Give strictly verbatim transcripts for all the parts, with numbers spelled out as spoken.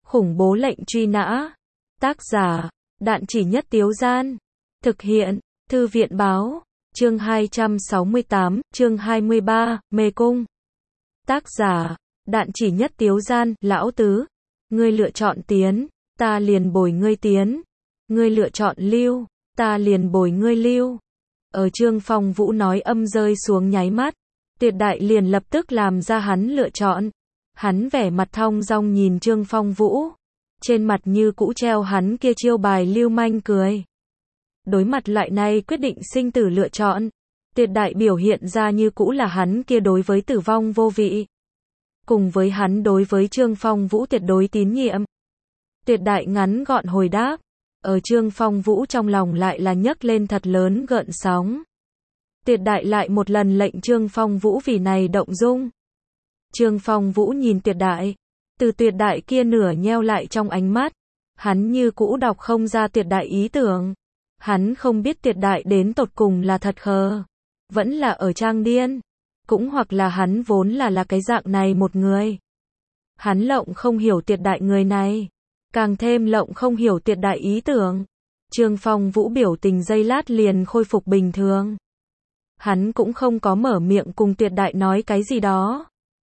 Khủng bố lệnh truy nã. Tác giả, Đạn Chỉ Nhất Tiếu Gian. Thực hiện, Thư viện Báo. Chương hai trăm sáu mươi tám, chương hai mươi ba, Mê Cung. Tác giả, Đạn Chỉ Nhất Tiếu Gian. Lão tứ, ngươi lựa chọn tiến, ta liền bồi ngươi tiến. Ngươi lựa chọn lưu, ta liền bồi ngươi lưu. Ở Trương Phong Vũ nói âm rơi xuống nháy mắt, Tuyệt Đại liền lập tức làm ra hắn lựa chọn. Hắn vẻ mặt thong dong nhìn Trương Phong Vũ, trên mặt như cũ treo hắn kia chiêu bài lưu manh cười. Đối mặt lại này quyết định sinh tử lựa chọn, Tuyệt Đại biểu hiện ra như cũ là hắn kia đối với tử vong vô vị, cùng với hắn đối với Trương Phong Vũ tuyệt đối tín nhiệm. Tuyệt Đại ngắn gọn hồi đáp, ở Trương Phong Vũ trong lòng lại là nhấc lên thật lớn gợn sóng. Tuyệt Đại lại một lần lệnh Trương Phong Vũ vì này động dung. Trương Phong Vũ nhìn Tuyệt Đại, từ Tuyệt Đại kia nửa nheo lại trong ánh mắt, hắn như cũ đọc không ra Tuyệt Đại ý tưởng. Hắn không biết Tuyệt Đại đến tột cùng là thật khờ, vẫn là ở trang điên, cũng hoặc là hắn vốn là là cái dạng này một người. Hắn lộng không hiểu Tuyệt Đại người này, càng thêm lộng không hiểu Tuyệt Đại ý tưởng. Trương Phong Vũ biểu tình giây lát liền khôi phục bình thường. Hắn cũng không có mở miệng cùng Tuyệt Đại nói cái gì đó,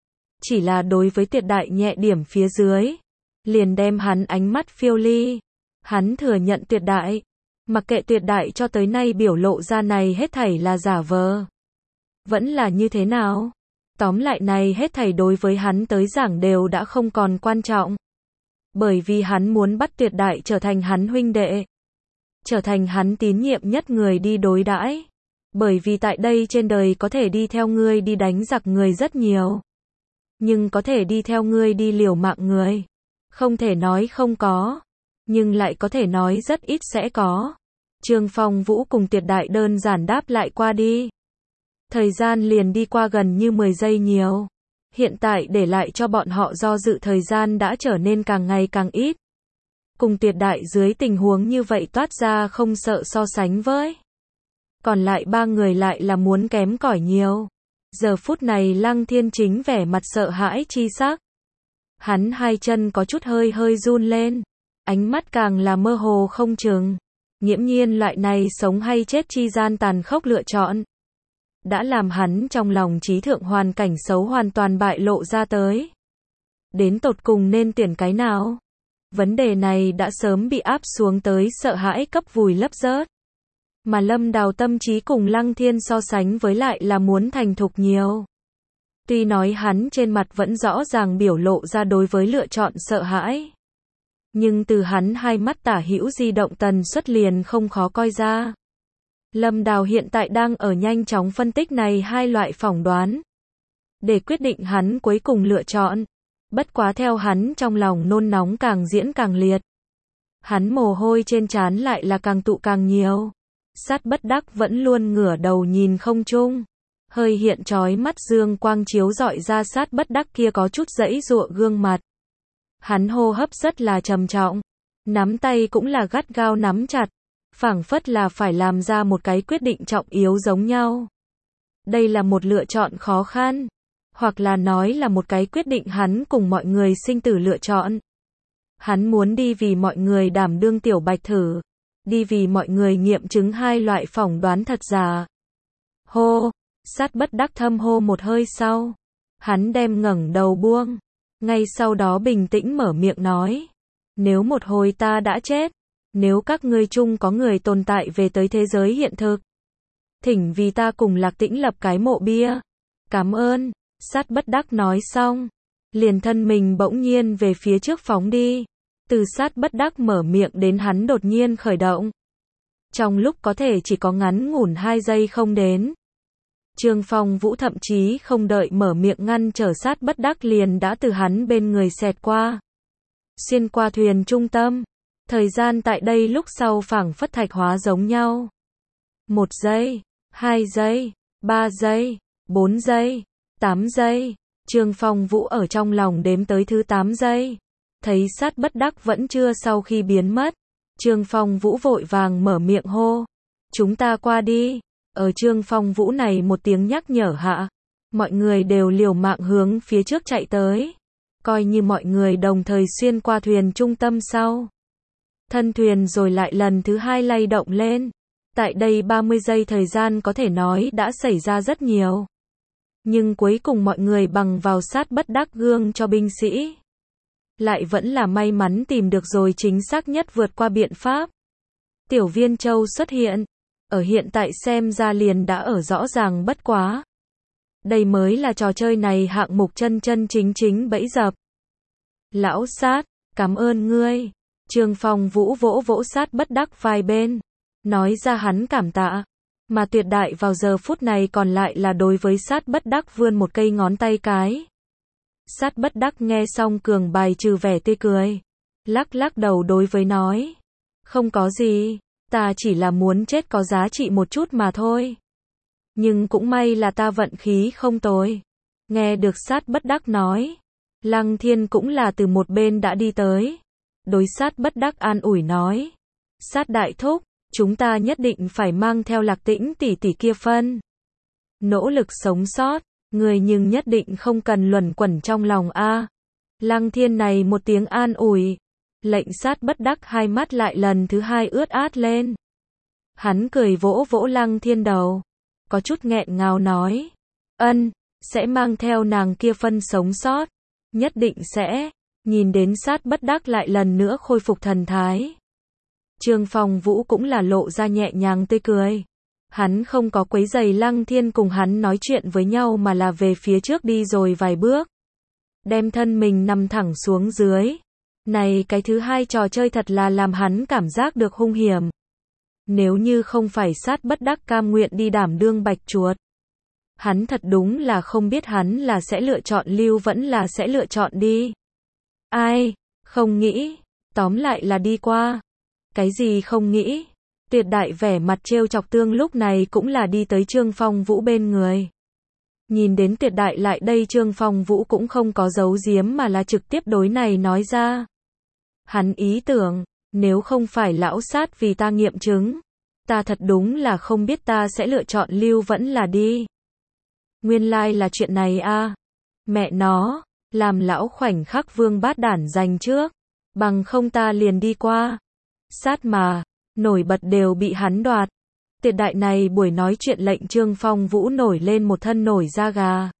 chỉ là đối với Tuyệt Đại nhẹ điểm phía dưới, liền đem hắn ánh mắt phiêu ly. Hắn thừa nhận Tuyệt Đại, mặc kệ Tuyệt Đại cho tới nay biểu lộ ra này hết thảy là giả vờ, vẫn là như thế nào, tóm lại này hết thảy đối với hắn tới giảng đều đã không còn quan trọng. Bởi vì hắn muốn bắt Tuyệt Đại trở thành hắn huynh đệ, trở thành hắn tín nhiệm nhất người đi đối đãi. Bởi vì tại đây trên đời có thể đi theo ngươi đi đánh giặc người rất nhiều, nhưng có thể đi theo ngươi đi liều mạng người, không thể nói không có, nhưng lại có thể nói rất ít sẽ có. Trương Phong Vũ cùng Tuyệt Đại đơn giản đáp lại qua đi. Thời gian liền đi qua gần như mười giây nhiều. Hiện tại để lại cho bọn họ do dự thời gian đã trở nên càng ngày càng ít. Cùng Tuyệt Đại dưới tình huống như vậy toát ra không sợ so sánh với. Còn lại ba người lại là muốn kém cỏi nhiều. Giờ phút này Lăng Thiên chính vẻ mặt sợ hãi chi sắc. Hắn hai chân có chút hơi hơi run lên, ánh mắt càng là mơ hồ không chừng. Nghiễm nhiên loại này sống hay chết chi gian tàn khốc lựa chọn, đã làm hắn trong lòng trí thượng hoàn cảnh xấu hoàn toàn bại lộ ra tới. Đến tột cùng nên tuyển cái nào? Vấn đề này đã sớm bị áp xuống tới sợ hãi cấp vùi lấp rớt. Mà Lâm Đào tâm trí cùng Lăng Thiên so sánh với lại là muốn thành thục nhiều. Tuy nói hắn trên mặt vẫn rõ ràng biểu lộ ra đối với lựa chọn sợ hãi, nhưng từ hắn hai mắt tả hữu di động tần suất liền không khó coi ra. Lâm Đào hiện tại đang ở nhanh chóng phân tích này hai loại phỏng đoán, để quyết định hắn cuối cùng lựa chọn. Bất quá theo hắn trong lòng nôn nóng càng diễn càng liệt, hắn mồ hôi trên trán lại là càng tụ càng nhiều. Sát Bất Đắc vẫn luôn ngửa đầu nhìn không trung, hơi hiện chói mắt dương quang chiếu rọi ra Sát Bất Đắc kia có chút giãy giụa gương mặt. Hắn hô hấp rất là trầm trọng, nắm tay cũng là gắt gao nắm chặt, phảng phất là phải làm ra một cái quyết định trọng yếu giống nhau. Đây là một lựa chọn khó khăn, hoặc là nói là một cái quyết định hắn cùng mọi người sinh tử lựa chọn. Hắn muốn đi vì mọi người đảm đương tiểu bạch thử, đi vì mọi người nghiệm chứng hai loại phỏng đoán thật giả. Hô, Sát Bất Đắc thâm hô một hơi sau, hắn đem ngẩng đầu buông, ngay sau đó bình tĩnh mở miệng nói: nếu một hồi ta đã chết, nếu các ngươi chung có người tồn tại về tới thế giới hiện thực, thỉnh vì ta cùng Lạc Tĩnh lập cái mộ bia. Cảm ơn. Sát Bất Đắc nói xong, liền thân mình bỗng nhiên về phía trước phóng đi. Từ Sát Bất Đắc mở miệng đến hắn đột nhiên khởi động, trong lúc có thể chỉ có ngắn ngủn hai giây không đến. Trương Phong Vũ thậm chí không đợi mở miệng ngăn trở Sát Bất Đắc liền đã từ hắn bên người xẹt qua, xuyên qua thuyền trung tâm. Thời gian tại đây lúc sau phảng phất thạch hóa giống nhau. Một giây, hai giây, ba giây, bốn giây, tám giây. Trương Phong Vũ ở trong lòng đếm tới thứ tám giây. Thấy Sát Bất Đắc vẫn chưa sau khi biến mất, Trương Phong Vũ vội vàng mở miệng hô: chúng ta qua đi. Ở Trương Phong Vũ này một tiếng nhắc nhở hạ, mọi người đều liều mạng hướng phía trước chạy tới. coi như mọi người đồng thời xuyên qua thuyền trung tâm sau. Thân thuyền rồi lại lần thứ hai lay động lên. Tại đây ba mươi giây thời gian có thể nói đã xảy ra rất nhiều. Nhưng cuối cùng mọi người bằng vào sát bất đắc gương cho binh sĩ. Lại vẫn là may mắn tìm được rồi chính xác nhất vượt qua biện pháp. Tiểu Viên Châu xuất hiện. Ở hiện tại xem ra liền đã ở rõ ràng bất quá. Đây mới là trò chơi này hạng mục chân chân chính chính bẫy dập. Lão sát, cảm ơn ngươi. Trương Phong Vũ vỗ vỗ sát bất đắc vai bên. Nói ra hắn cảm tạ. Mà tuyệt đại vào giờ phút này còn lại là đối với sát bất đắc vươn một cây ngón tay cái. Sát bất đắc nghe xong cường bài trừ vẻ tươi cười. Lắc lắc đầu đối với nói. Không có gì, ta chỉ là muốn chết có giá trị một chút mà thôi. Nhưng cũng may là ta vận khí không tồi. Nghe được sát bất đắc nói. Lăng Thiên cũng là từ một bên đã đi tới. Đối sát bất đắc an ủi nói. Sát đại thúc, chúng ta nhất định phải mang theo Lạc Tĩnh tỷ tỷ kia phân. Nỗ lực sống sót, người nhưng nhất định không cần luẩn quẩn trong lòng a. Lăng Thiên này một tiếng an ủi. Lệnh sát bất đắc hai mắt lại lần thứ hai ướt át lên. Hắn cười vỗ vỗ Lăng Thiên đầu. Có chút nghẹn ngào nói. Ân, sẽ mang theo nàng kia phân sống sót. Nhất định sẽ. Nhìn đến sát bất đắc lại lần nữa khôi phục thần thái. Trương Phong Vũ cũng là lộ ra nhẹ nhàng tươi cười. Hắn không có quấy giày Lăng Thiên cùng hắn nói chuyện với nhau mà là về phía trước đi rồi vài bước. Đem thân mình nằm thẳng xuống dưới. Này cái thứ hai trò chơi thật là làm hắn cảm giác được hung hiểm. Nếu như không phải sát bất đắc cam nguyện đi đảm đương bạch chuột. Hắn thật đúng là không biết hắn là sẽ lựa chọn lưu vẫn là sẽ lựa chọn đi. Ai, không nghĩ, tóm lại là đi qua. Cái gì không nghĩ? Tuyệt đại vẻ mặt trêu chọc tương lúc này cũng là đi tới Trương Phong Vũ bên người. Nhìn đến tuyệt đại lại đây Trương Phong Vũ cũng không có giấu giếm mà là trực tiếp đối này nói ra. Hắn ý tưởng, nếu không phải lão sát vì ta nghiệm chứng, ta thật đúng là không biết ta sẽ lựa chọn lưu vẫn là đi. Nguyên lai like là chuyện này a. Mẹ nó, làm lão khoảnh khắc vương bát đản giành trước, bằng không ta liền đi qua. Sát mà, nổi bật đều bị hắn đoạt. Tuyệt đại này buổi nói chuyện lệnh Trương Phong Vũ nổi lên một thân nổi da gà.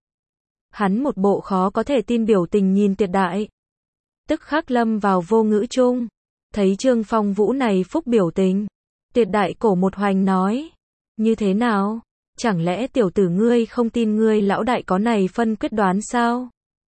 Hắn một bộ khó có thể tin biểu tình nhìn tuyệt đại. Tức khắc lâm vào vô ngữ chung. Thấy Trương Phong Vũ này phúc biểu tình. Tuyệt đại cổ một hoành nói. Như thế nào? Chẳng lẽ tiểu tử ngươi không tin ngươi lão đại có này phân quyết đoán sao?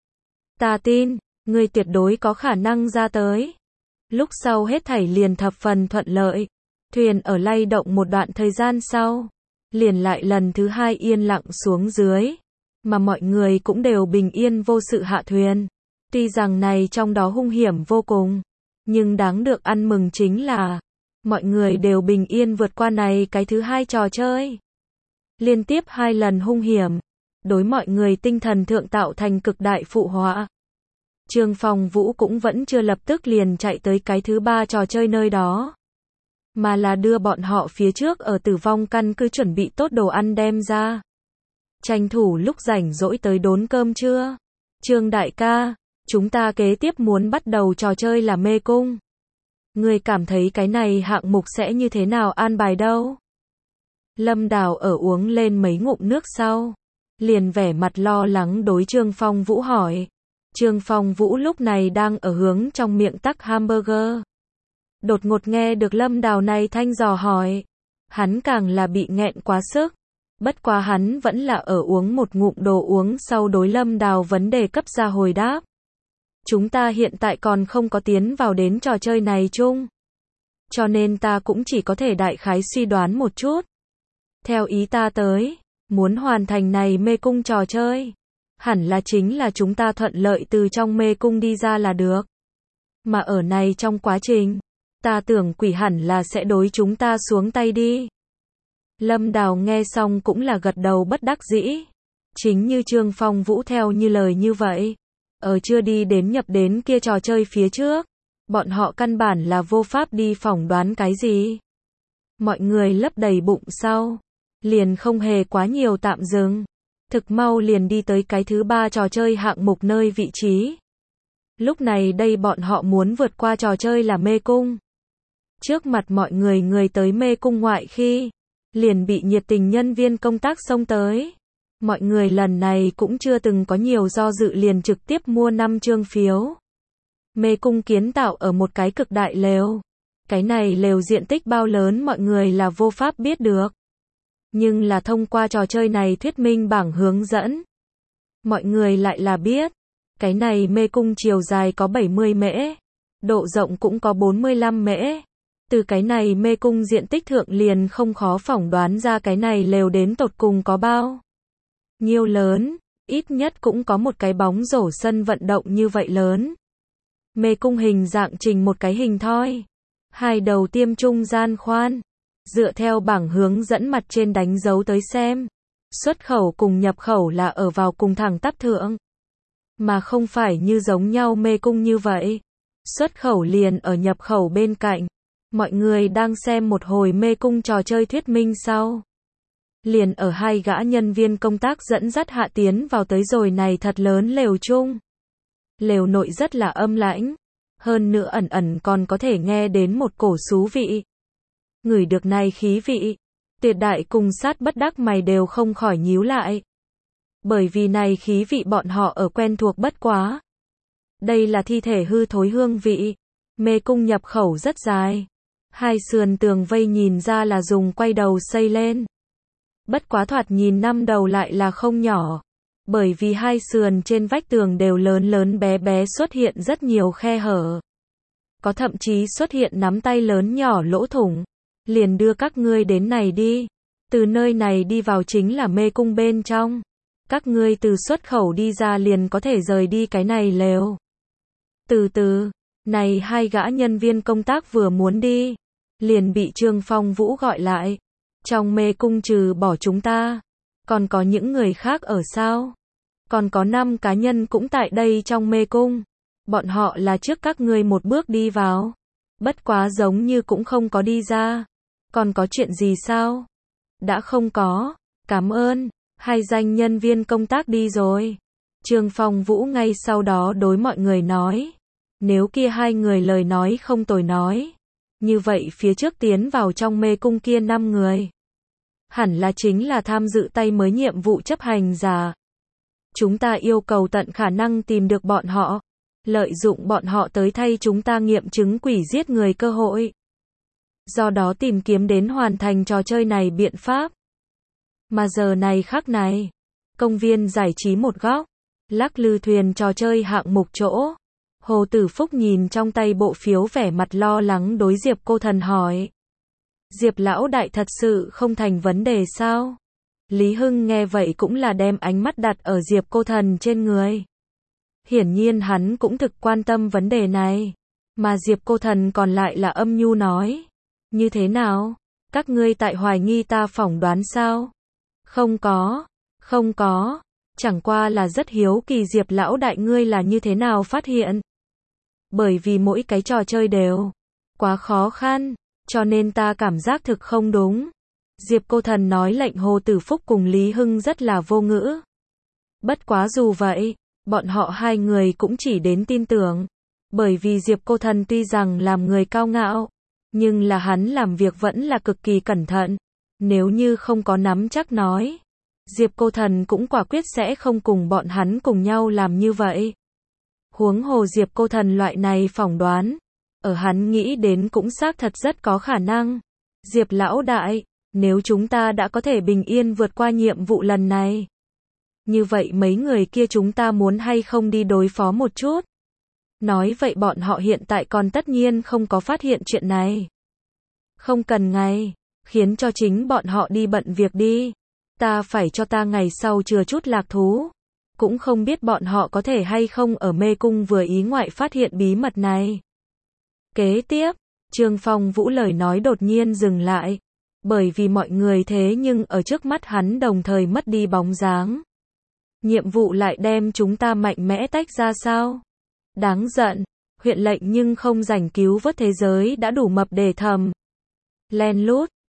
Ta tin, ngươi tuyệt đối có khả năng ra tới. Lúc sau hết thảy liền thập phần thuận lợi. Thuyền ở lay động một đoạn thời gian sau. Liền lại lần thứ hai yên lặng xuống dưới. Mà mọi người cũng đều bình yên vô sự hạ thuyền. Tuy rằng này trong đó hung hiểm vô cùng. Nhưng đáng được ăn mừng chính là. Mọi người đều bình yên vượt qua này cái thứ hai trò chơi. Liên tiếp hai lần hung hiểm. Đối mọi người tinh thần thượng tạo thành cực đại phụ họa. Trương Phong Vũ cũng vẫn chưa lập tức liền chạy tới cái thứ ba trò chơi nơi đó. Mà là đưa bọn họ phía trước ở tử vong căn cứ chuẩn bị tốt đồ ăn đem ra. Tranh thủ lúc rảnh rỗi tới đốn cơm trưa. Trương đại ca, chúng ta kế tiếp muốn bắt đầu trò chơi là mê cung. Người cảm thấy cái này hạng mục sẽ như thế nào an bài đâu? Lâm Đào ở uống lên mấy ngụm nước sau. Liền vẻ mặt lo lắng đối Trương Phong Vũ hỏi. Trương Phong Vũ lúc này đang ở hướng trong miệng tắc hamburger. Đột ngột nghe được Lâm Đào này thanh dò hỏi. Hắn càng là bị nghẹn quá sức. Bất quá hắn vẫn là ở uống một ngụm đồ uống sau đối Lâm Đào vấn đề cấp ra hồi đáp. Chúng ta hiện tại còn không có tiến vào đến trò chơi này chung. Cho nên ta cũng chỉ có thể đại khái suy đoán một chút. Theo ý ta tới, muốn hoàn thành này mê cung trò chơi. Hẳn là chính là chúng ta thuận lợi từ trong mê cung đi ra là được. Mà ở này trong quá trình, ta tưởng quỷ hẳn là sẽ đối chúng ta xuống tay đi. Lâm Đào nghe xong cũng là gật đầu bất đắc dĩ. Chính như Trương Phong Vũ theo như lời như vậy. Ở chưa đi đến nhập đến kia trò chơi phía trước. Bọn họ căn bản là vô pháp đi phỏng đoán cái gì. Mọi người lấp đầy bụng sau. Liền không hề quá nhiều tạm dừng. Thực mau liền đi tới cái thứ ba trò chơi hạng mục nơi vị trí. Lúc này đây bọn họ muốn vượt qua trò chơi là mê cung. Trước mặt mọi người người tới mê cung ngoại khi, liền bị nhiệt tình nhân viên công tác xông tới. Mọi người lần này cũng chưa từng có nhiều do dự liền trực tiếp mua năm chương phiếu. Mê cung kiến tạo ở một cái cực đại lều. Cái này lều diện tích bao lớn mọi người là vô pháp biết được. Nhưng là thông qua trò chơi này thuyết minh bảng hướng dẫn. Mọi người lại là biết. Cái này mê cung chiều dài có bảy mươi mễ. Độ rộng cũng có bốn mươi lăm mễ. Từ cái này mê cung diện tích thượng liền không khó phỏng đoán ra cái này lều đến tột cùng có bao nhiêu lớn. Ít nhất cũng có một cái bóng rổ sân vận động như vậy lớn. Mê cung hình dạng trình một cái hình thoi. Hai đầu tiêm trung gian khoan. Dựa theo bảng hướng dẫn mặt trên đánh dấu tới xem. Xuất khẩu cùng nhập khẩu là ở vào cùng thẳng tắp thượng. Mà không phải như giống nhau mê cung như vậy. Xuất khẩu liền ở nhập khẩu bên cạnh. Mọi người đang xem một hồi mê cung trò chơi thuyết minh sau. Liền ở hai gã nhân viên công tác dẫn dắt hạ tiến vào tới rồi này thật lớn lều chung. Lều nội rất là âm lãnh. Hơn nữa ẩn ẩn còn có thể nghe đến một cổ xú vị. Ngửi được này khí vị. Tuyệt đại cùng sát bất đắc mày đều không khỏi nhíu lại. Bởi vì này khí vị bọn họ ở quen thuộc bất quá. Đây là thi thể hư thối hương vị. Mê cung nhập khẩu rất dài. Hai sườn tường vây nhìn ra là dùng quay đầu xây lên. Bất quá thoạt nhìn năm đầu lại là không nhỏ. Bởi vì hai sườn trên vách tường đều lớn lớn bé bé xuất hiện rất nhiều khe hở. Có thậm chí xuất hiện nắm tay lớn nhỏ lỗ thủng. Liền đưa các ngươi đến này đi. Từ nơi này đi vào chính là mê cung bên trong. Các ngươi từ xuất khẩu đi ra liền có thể rời đi cái này lều. Từ từ, này hai gã nhân viên công tác vừa muốn đi. Liền bị Trương Phong Vũ gọi lại. Trong mê cung trừ bỏ chúng ta. Còn có những người khác ở sao? Còn có năm cá nhân cũng tại đây trong mê cung. Bọn họ là trước các ngươi một bước đi vào. Bất quá giống như cũng không có đi ra. Còn có chuyện gì sao? Đã không có. Cảm ơn. Hai danh nhân viên công tác đi rồi. Trương Phong Vũ ngay sau đó đối mọi người nói. Nếu kia hai người lời nói không tồi nói. Như vậy phía trước tiến vào trong mê cung kia năm người. Hẳn là chính là tham dự tay mới nhiệm vụ chấp hành giả. Chúng ta yêu cầu tận khả năng tìm được bọn họ. Lợi dụng bọn họ tới thay chúng ta nghiệm chứng quỷ giết người cơ hội. Do đó tìm kiếm đến hoàn thành trò chơi này biện pháp. Mà giờ này khắc này, công viên giải trí một góc, lắc lư thuyền trò chơi hạng mục chỗ. Hồ Tử Phúc nhìn trong tay bộ phiếu vẻ mặt lo lắng đối Diệp Cô Thần hỏi. Diệp lão đại thật sự không thành vấn đề sao? Lý Hưng nghe vậy cũng là đem ánh mắt đặt ở Diệp Cô Thần trên người. Hiển nhiên hắn cũng thực quan tâm vấn đề này. Mà Diệp Cô Thần còn lại là âm nhu nói. Như thế nào? Các ngươi tại hoài nghi ta phỏng đoán sao? Không có, không có. Chẳng qua là rất hiếu kỳ Diệp lão đại ngươi là như thế nào phát hiện. Bởi vì mỗi cái trò chơi đều quá khó khăn, cho nên ta cảm giác thực không đúng. Diệp Cô Thần nói lệnh Hồ Tử Phúc cùng Lý Hưng rất là vô ngữ. Bất quá dù vậy, bọn họ hai người cũng chỉ đến tin tưởng. Bởi vì Diệp Cô Thần tuy rằng làm người cao ngạo, nhưng là hắn làm việc vẫn là cực kỳ cẩn thận. Nếu như không có nắm chắc nói, Diệp Cô Thần cũng quả quyết sẽ không cùng bọn hắn cùng nhau làm như vậy. Huống hồ Diệp Cô Thần loại này phỏng đoán, ở hắn nghĩ đến cũng xác thật rất có khả năng. Diệp lão đại, nếu chúng ta đã có thể bình yên vượt qua nhiệm vụ lần này, như vậy mấy người kia chúng ta muốn hay không đi đối phó một chút? Nói vậy bọn họ hiện tại còn tất nhiên không có phát hiện chuyện này. Không cần ngay, khiến cho chính bọn họ đi bận việc đi. Ta phải cho ta ngày sau chừa chút lạc thú. Cũng không biết bọn họ có thể hay không ở mê cung vừa ý ngoại phát hiện bí mật này. Kế tiếp, Trương Phong Vũ lời nói đột nhiên dừng lại. Bởi vì mọi người thế nhưng ở trước mắt hắn đồng thời mất đi bóng dáng. Nhiệm vụ lại đem chúng ta mạnh mẽ tách ra sao? Đáng giận, huyện lệnh nhưng không rảnh cứu vớt thế giới đã đủ mập để thầm. Len lút,